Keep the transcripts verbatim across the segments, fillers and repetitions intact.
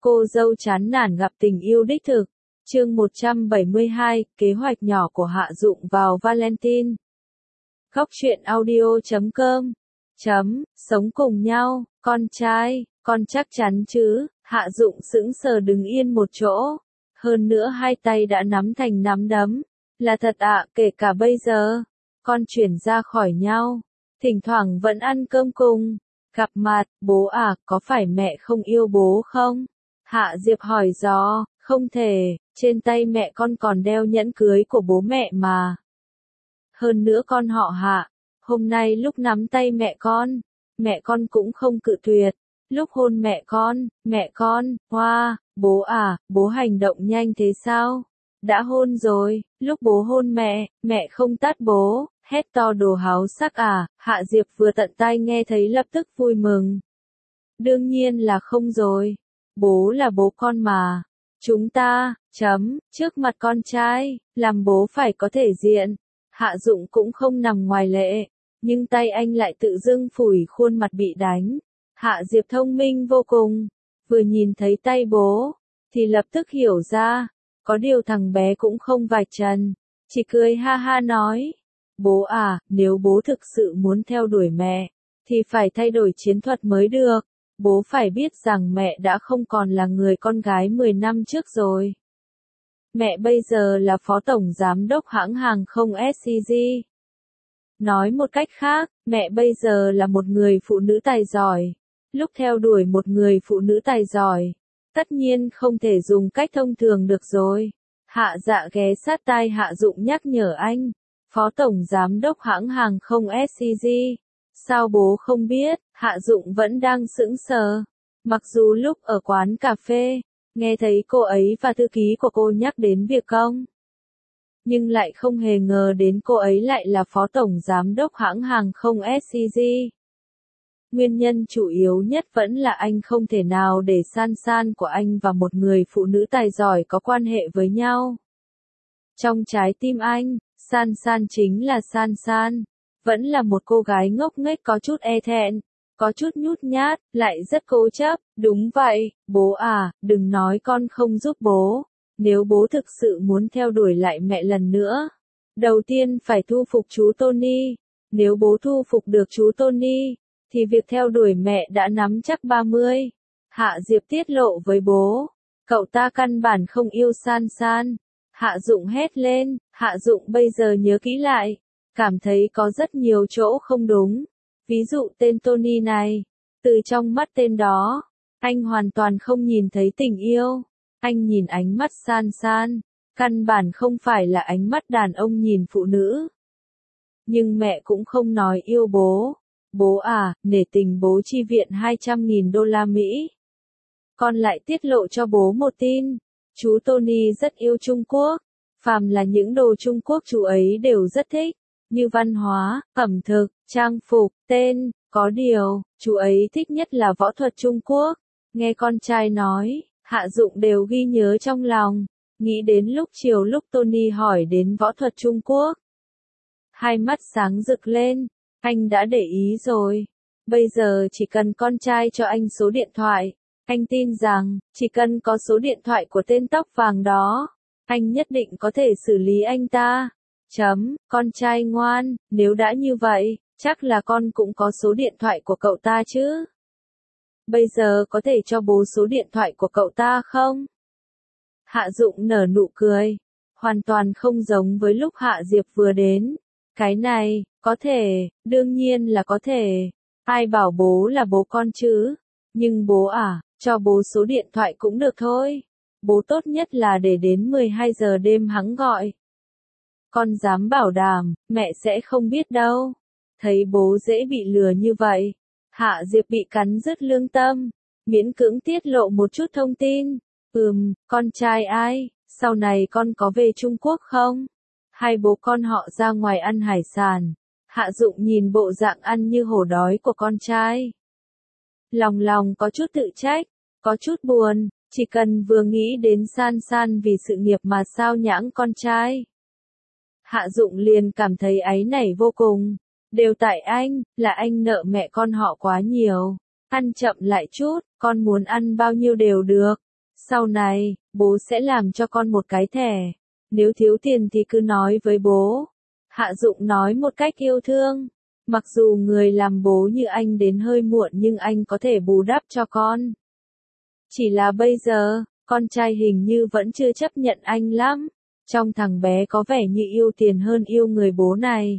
Cô dâu chán nản gặp tình yêu đích thực. Chương một trăm bảy mươi hai, kế hoạch nhỏ của Hạ Dụng vào Valentine. Góc truyện audio chấm com. Chấm, sống cùng nhau, con trai, con chắc chắn chứ, Hạ Dụng sững sờ đứng yên một chỗ. Hơn nữa hai tay đã nắm thành nắm đấm. Là thật ạ, kể cả bây giờ, con chuyển ra khỏi nhau. Thỉnh thoảng vẫn ăn cơm cùng. Gặp mặt, bố à, có phải mẹ không yêu bố không? Hạ Diệp hỏi dò, không thể, trên tay mẹ con còn đeo nhẫn cưới của bố mẹ mà. Hơn nữa con họ Hạ, hôm nay lúc nắm tay mẹ con, mẹ con cũng không cự tuyệt. Lúc hôn mẹ con, mẹ con, hoa, bố à, bố hành động nhanh thế sao? Đã hôn rồi, lúc bố hôn mẹ, mẹ không tát bố, hét to đồ háo sắc à, Hạ Diệp vừa tận tai nghe thấy lập tức vui mừng. Đương nhiên là không rồi, bố là bố con mà, chúng ta, chấm, trước mặt con trai, làm bố phải có thể diện, Hạ Dụng cũng không nằm ngoài lệ, nhưng tay anh lại tự dưng phủi khuôn mặt bị đánh. Hạ Diệp thông minh vô cùng, vừa nhìn thấy tay bố, thì lập tức hiểu ra, có điều thằng bé cũng không vạch trần, chỉ cười ha ha nói, bố à, nếu bố thực sự muốn theo đuổi mẹ, thì phải thay đổi chiến thuật mới được, bố phải biết rằng mẹ đã không còn là người con gái mười năm trước rồi. Mẹ bây giờ là phó tổng giám đốc hãng hàng không ét xê giê. Nói một cách khác, mẹ bây giờ là một người phụ nữ tài giỏi. Lúc theo đuổi một người phụ nữ tài giỏi, tất nhiên không thể dùng cách thông thường được rồi. Hạ Dạ ghé sát tai Hạ Dụng nhắc nhở anh, phó tổng giám đốc hãng hàng không ét xê giê. Sao bố không biết? Hạ Dụng vẫn đang sững sờ. Mặc dù lúc ở quán cà phê, nghe thấy cô ấy và thư ký của cô nhắc đến việc công, nhưng lại không hề ngờ đến cô ấy lại là phó tổng giám đốc hãng hàng không ét xê giê. Nguyên nhân chủ yếu nhất vẫn là anh không thể nào để San San của anh và một người phụ nữ tài giỏi có quan hệ với nhau. Trong trái tim anh, San San chính là San San, vẫn là một cô gái ngốc nghếch có chút e thẹn, có chút nhút nhát, lại rất cố chấp. Đúng vậy, bố à, đừng nói con không giúp bố. Nếu bố thực sự muốn theo đuổi lại mẹ lần nữa, đầu tiên phải thu phục chú Tony. Nếu bố thu phục được chú Tony, thì việc theo đuổi mẹ đã nắm chắc ba mươi. Hạ Diệp tiết lộ với bố, cậu ta căn bản không yêu San San. Hạ Dụng hét lên, Hạ Dụng bây giờ nhớ kỹ lại, cảm thấy có rất nhiều chỗ không đúng. Ví dụ tên Tony này, từ trong mắt tên đó, anh hoàn toàn không nhìn thấy tình yêu. Anh nhìn ánh mắt San San, căn bản không phải là ánh mắt đàn ông nhìn phụ nữ. Nhưng mẹ cũng không nói yêu bố. Bố à, nể tình bố chi viện hai trăm nghìn đô la Mỹ. Con lại tiết lộ cho bố một tin. Chú Tony rất yêu Trung Quốc. Phàm là những đồ Trung Quốc chú ấy đều rất thích. Như văn hóa, ẩm thực, trang phục, tên. Có điều, chú ấy thích nhất là võ thuật Trung Quốc. Nghe con trai nói, Hạ Dụng đều ghi nhớ trong lòng. Nghĩ đến lúc chiều lúc Tony hỏi đến võ thuật Trung Quốc. Hai mắt sáng rực lên. Anh đã để ý rồi. Bây giờ chỉ cần con trai cho anh số điện thoại. Anh tin rằng, chỉ cần có số điện thoại của tên tóc vàng đó, anh nhất định có thể xử lý anh ta. Chấm, con trai ngoan, nếu đã như vậy, chắc là con cũng có số điện thoại của cậu ta chứ. Bây giờ có thể cho bố số điện thoại của cậu ta không? Hạ Dụng nở nụ cười. Hoàn toàn không giống với lúc Hạ Diệp vừa đến. Cái này, có thể, đương nhiên là có thể. Ai bảo bố là bố con chứ? Nhưng bố à, cho bố số điện thoại cũng được thôi. Bố tốt nhất là để đến mười hai giờ đêm hắn gọi. Con dám bảo đảm, mẹ sẽ không biết đâu. Thấy bố dễ bị lừa như vậy. Hạ Diệp bị cắn rứt lương tâm. Miễn cưỡng tiết lộ một chút thông tin. Ừm, con trai ai, sau này con có về Trung Quốc không? Hai bố con họ ra ngoài ăn hải sản. Hạ Dụng nhìn bộ dạng ăn như hổ đói của con trai. Lòng lòng có chút tự trách, có chút buồn, chỉ cần vừa nghĩ đến San San vì sự nghiệp mà sao nhãng con trai. Hạ Dụng liền cảm thấy áy náy vô cùng. Đều tại anh, là anh nợ mẹ con họ quá nhiều. Ăn chậm lại chút, con muốn ăn bao nhiêu đều được. Sau này, bố sẽ làm cho con một cái thẻ. Nếu thiếu tiền thì cứ nói với bố. Hạ Dụng nói một cách yêu thương. Mặc dù người làm bố như anh đến hơi muộn nhưng anh có thể bù đắp cho con. Chỉ là bây giờ, con trai hình như vẫn chưa chấp nhận anh lắm. Trong thằng bé có vẻ như yêu tiền hơn yêu người bố này.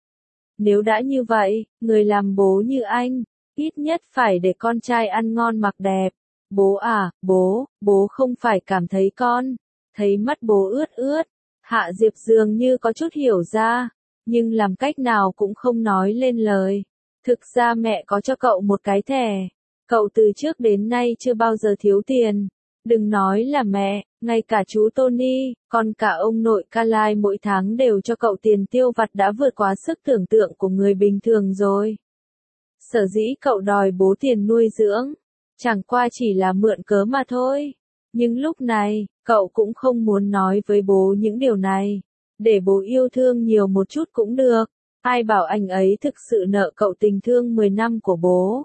Nếu đã như vậy, người làm bố như anh, ít nhất phải để con trai ăn ngon mặc đẹp. Bố à, bố, bố không phải cảm thấy con, thấy mắt bố ướt ướt. Hạ Diệp dường như có chút hiểu ra, nhưng làm cách nào cũng không nói lên lời. Thực ra mẹ có cho cậu một cái thẻ. Cậu từ trước đến nay chưa bao giờ thiếu tiền. Đừng nói là mẹ, ngay cả chú Tony, còn cả ông nội Carly mỗi tháng đều cho cậu tiền tiêu vặt đã vượt quá sức tưởng tượng của người bình thường rồi. Sở dĩ cậu đòi bố tiền nuôi dưỡng, chẳng qua chỉ là mượn cớ mà thôi. Nhưng lúc này, cậu cũng không muốn nói với bố những điều này. Để bố yêu thương nhiều một chút cũng được. Ai bảo anh ấy thực sự nợ cậu tình thương mười năm của bố.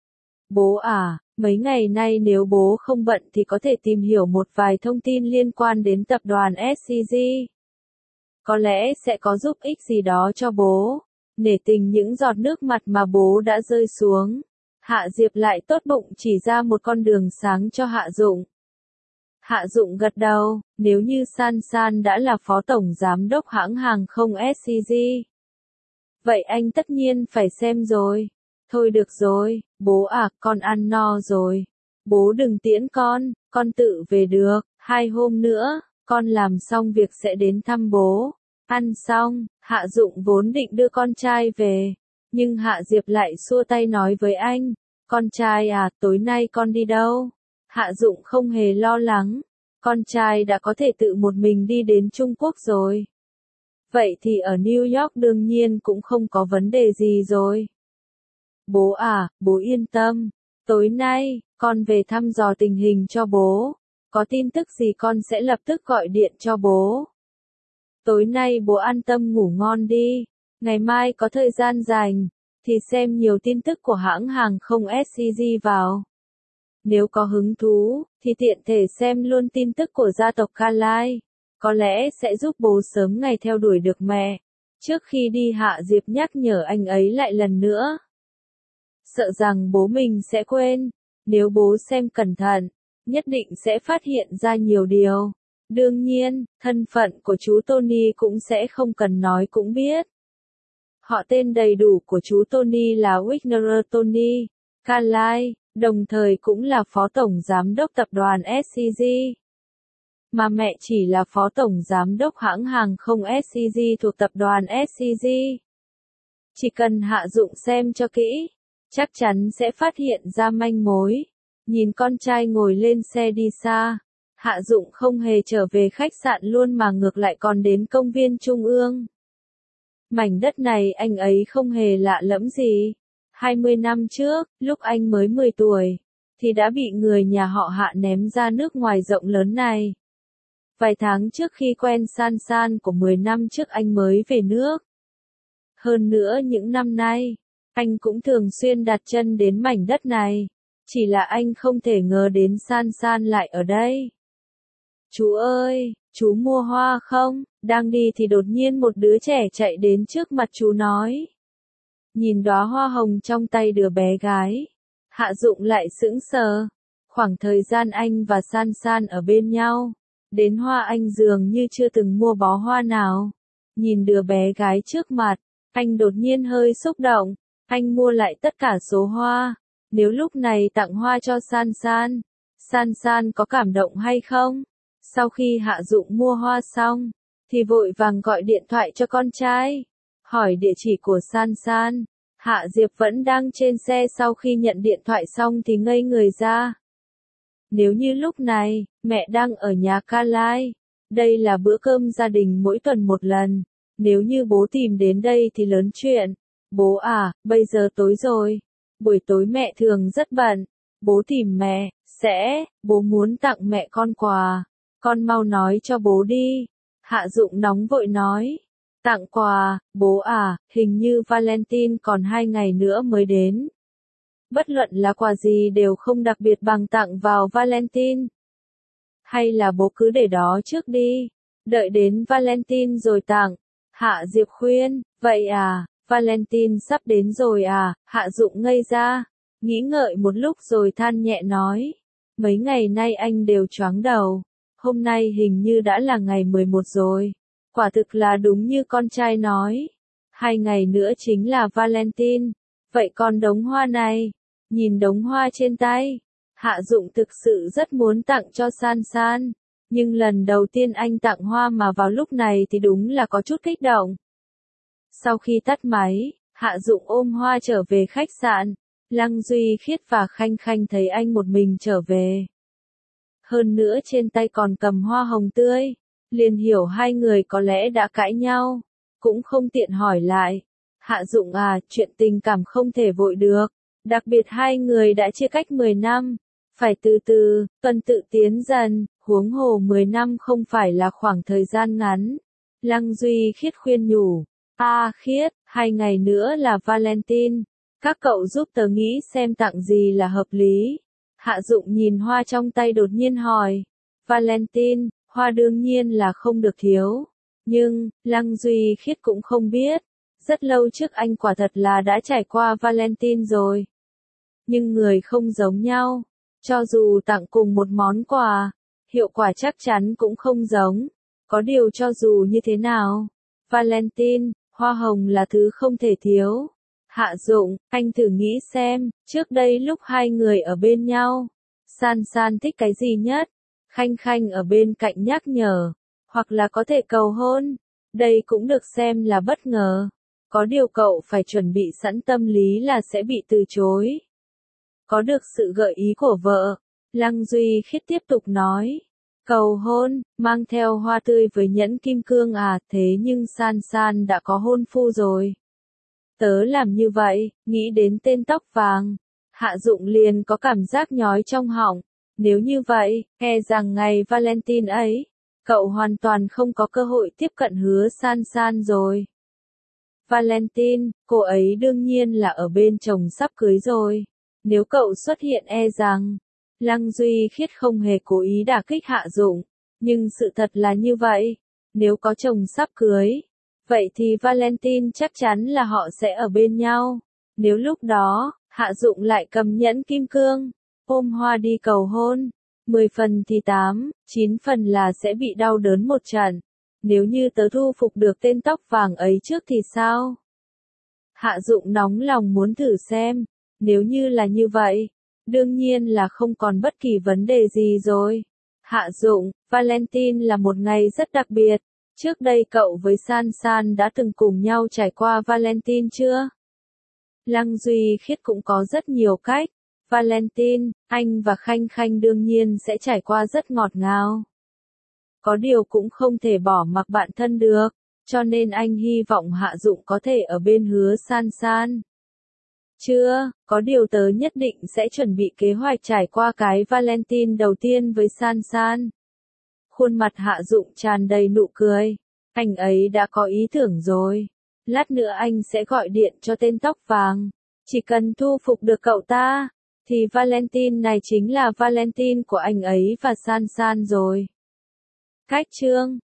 Bố à, mấy ngày nay nếu bố không bận thì có thể tìm hiểu một vài thông tin liên quan đến tập đoàn ét xê giê. Có lẽ sẽ có giúp ích gì đó cho bố. Nể tình những giọt nước mặt mà bố đã rơi xuống. Hạ Diệp lại tốt bụng chỉ ra một con đường sáng cho Hạ Dụng. Hạ Dụng gật đầu, nếu như San San đã là phó tổng giám đốc hãng hàng không ét xê giê. Vậy anh tất nhiên phải xem rồi. Thôi được rồi, bố à, con ăn no rồi. Bố đừng tiễn con, con tự về được, hai hôm nữa, con làm xong việc sẽ đến thăm bố. Ăn xong, Hạ Dụng vốn định đưa con trai về. Nhưng Hạ Diệp lại xua tay nói với anh, con trai à, tối nay con đi đâu? Hạ Dụng không hề lo lắng, con trai đã có thể tự một mình đi đến Trung Quốc rồi. Vậy thì ở New York đương nhiên cũng không có vấn đề gì rồi. Bố à, bố yên tâm, tối nay, con về thăm dò tình hình cho bố. Có tin tức gì con sẽ lập tức gọi điện cho bố. Tối nay bố an tâm ngủ ngon đi, ngày mai có thời gian rảnh, thì xem nhiều tin tức của hãng hàng không ét xê giê vào. Nếu có hứng thú, thì tiện thể xem luôn tin tức của gia tộc Carly, có lẽ sẽ giúp bố sớm ngày theo đuổi được mẹ. Trước khi đi Hạ Diệp nhắc nhở anh ấy lại lần nữa. Sợ rằng bố mình sẽ quên, nếu bố xem cẩn thận, nhất định sẽ phát hiện ra nhiều điều. Đương nhiên, thân phận của chú Tony cũng sẽ không cần nói cũng biết. Họ tên đầy đủ của chú Tony là Wigner Tony Carly, đồng thời cũng là phó tổng giám đốc tập đoàn ét xê giê. Mà mẹ chỉ là phó tổng giám đốc hãng hàng không ét xê giê thuộc tập đoàn ét xê giê. Chỉ cần Hạ Dụng xem cho kỹ, chắc chắn sẽ phát hiện ra manh mối. Nhìn con trai ngồi lên xe đi xa, Hạ Dụng không hề trở về khách sạn luôn mà ngược lại còn đến công viên Trung ương. Mảnh đất này anh ấy không hề lạ lẫm gì. hai mươi năm trước, lúc anh mới mười tuổi, thì đã bị người nhà họ Hạ ném ra nước ngoài rộng lớn này. Vài tháng trước khi quen San San của mười năm trước anh mới về nước. Hơn nữa những năm nay, anh cũng thường xuyên đặt chân đến mảnh đất này. Chỉ là anh không thể ngờ đến San San lại ở đây. Chú ơi, chú mua hoa không? Đang đi thì đột nhiên một đứa trẻ chạy đến trước mặt chú nói. Nhìn đóa hoa hồng trong tay đứa bé gái, Hạ Dụng lại sững sờ. Khoảng thời gian anh và San San ở bên nhau, đến hoa anh dường như chưa từng mua bó hoa nào. Nhìn đứa bé gái trước mặt, anh đột nhiên hơi xúc động. Anh mua lại tất cả số hoa. Nếu lúc này tặng hoa cho San San, San San có cảm động hay không? Sau khi Hạ Dụng mua hoa xong, thì vội vàng gọi điện thoại cho con trai, hỏi địa chỉ của San San. Hạ Diệp vẫn đang trên xe, sau khi nhận điện thoại xong thì ngây người ra. Nếu như lúc này, mẹ đang ở nhà Carly, đây là bữa cơm gia đình mỗi tuần một lần. Nếu như bố tìm đến đây thì lớn chuyện. Bố à, bây giờ tối rồi. Buổi tối mẹ thường rất bận. Bố tìm mẹ, sẽ, bố muốn tặng mẹ con quà. Con mau nói cho bố đi. Hạ Dụng nóng vội nói. Tặng quà, bố à, hình như Valentine còn hai ngày nữa mới đến. Bất luận là quà gì đều không đặc biệt bằng tặng vào Valentine. Hay là bố cứ để đó trước đi, đợi đến Valentine rồi tặng. Hạ Diệp khuyên, vậy à, Valentine sắp đến rồi à, Hạ Dụng ngây ra, nghĩ ngợi một lúc rồi than nhẹ nói, mấy ngày nay anh đều choáng đầu, hôm nay hình như đã là ngày mười một rồi, quả thực là đúng như con trai nói, hai ngày nữa chính là Valentine, vậy còn đống hoa này, nhìn đống hoa trên tay, Hạ Dụng thực sự rất muốn tặng cho San San, nhưng lần đầu tiên anh tặng hoa mà vào lúc này thì đúng là có chút kích động. Sau khi tắt máy, Hạ Dụng ôm hoa trở về khách sạn, Lăng Duy Khiết và Khanh Khanh thấy anh một mình trở về. Hơn nữa trên tay còn cầm hoa hồng tươi, liền hiểu hai người có lẽ đã cãi nhau, cũng không tiện hỏi lại. Hạ Dụng à, chuyện tình cảm không thể vội được, đặc biệt hai người đã chia cách mười năm, phải từ từ, tuần tự tiến dần, huống hồ mười năm không phải là khoảng thời gian ngắn. Lăng Duy Khiết khuyên nhủ, a Khiết, hai ngày nữa là Valentine, các cậu giúp tớ nghĩ xem tặng gì là hợp lý. Hạ Dụng nhìn hoa trong tay đột nhiên hỏi, Valentine, hoa đương nhiên là không được thiếu, nhưng, Lăng Duy Khiết cũng không biết, rất lâu trước anh quả thật là đã trải qua Valentine rồi. Nhưng người không giống nhau, cho dù tặng cùng một món quà, hiệu quả chắc chắn cũng không giống, có điều cho dù như thế nào, Valentine, hoa hồng là thứ không thể thiếu. Hạ Dụng, anh thử nghĩ xem, trước đây lúc hai người ở bên nhau, San San thích cái gì nhất? Khanh Khanh ở bên cạnh nhắc nhở, hoặc là có thể cầu hôn, đây cũng được xem là bất ngờ. Có điều cậu phải chuẩn bị sẵn tâm lý là sẽ bị từ chối. Có được sự gợi ý của vợ, Lăng Duy Khiết tiếp tục nói, cầu hôn, mang theo hoa tươi với nhẫn kim cương à, thế nhưng San San đã có hôn phu rồi. Tớ làm như vậy, nghĩ đến tên tóc vàng, Hạ Dụng liền có cảm giác nhói trong họng, nếu như vậy, e rằng ngày Valentine ấy, cậu hoàn toàn không có cơ hội tiếp cận Hứa San San rồi. Valentine, cô ấy đương nhiên là ở bên chồng sắp cưới rồi, nếu cậu xuất hiện e rằng, Lăng Duy Khiết không hề cố ý đả kích Hạ Dụng, nhưng sự thật là như vậy, nếu có chồng sắp cưới, vậy thì Valentine chắc chắn là họ sẽ ở bên nhau. Nếu lúc đó, Hạ Dụng lại cầm nhẫn kim cương, ôm hoa đi cầu hôn, mười phần thì tám, chín phần là sẽ bị đau đớn một trận. Nếu như tớ thu phục được tên tóc vàng ấy trước thì sao? Hạ Dụng nóng lòng muốn thử xem, nếu như là như vậy, đương nhiên là không còn bất kỳ vấn đề gì rồi. Hạ Dụng, Valentine là một ngày rất đặc biệt. Trước đây cậu với San San đã từng cùng nhau trải qua Valentine chưa? Lăng Duy Khiết cũng có rất nhiều cách. Valentine, anh và Khanh Khanh đương nhiên sẽ trải qua rất ngọt ngào. Có điều cũng không thể bỏ mặc bạn thân được, cho nên anh hy vọng Hạ Dụng có thể ở bên Hứa San San. Chưa, có điều tớ nhất định sẽ chuẩn bị kế hoạch trải qua cái Valentine đầu tiên với San San. Khuôn mặt Hạ Dụng tràn đầy nụ cười, anh ấy đã có ý tưởng rồi, lát nữa anh sẽ gọi điện cho tên tóc vàng, chỉ cần thu phục được cậu ta, thì Valentine này chính là Valentine của anh ấy và San San rồi. Cách chương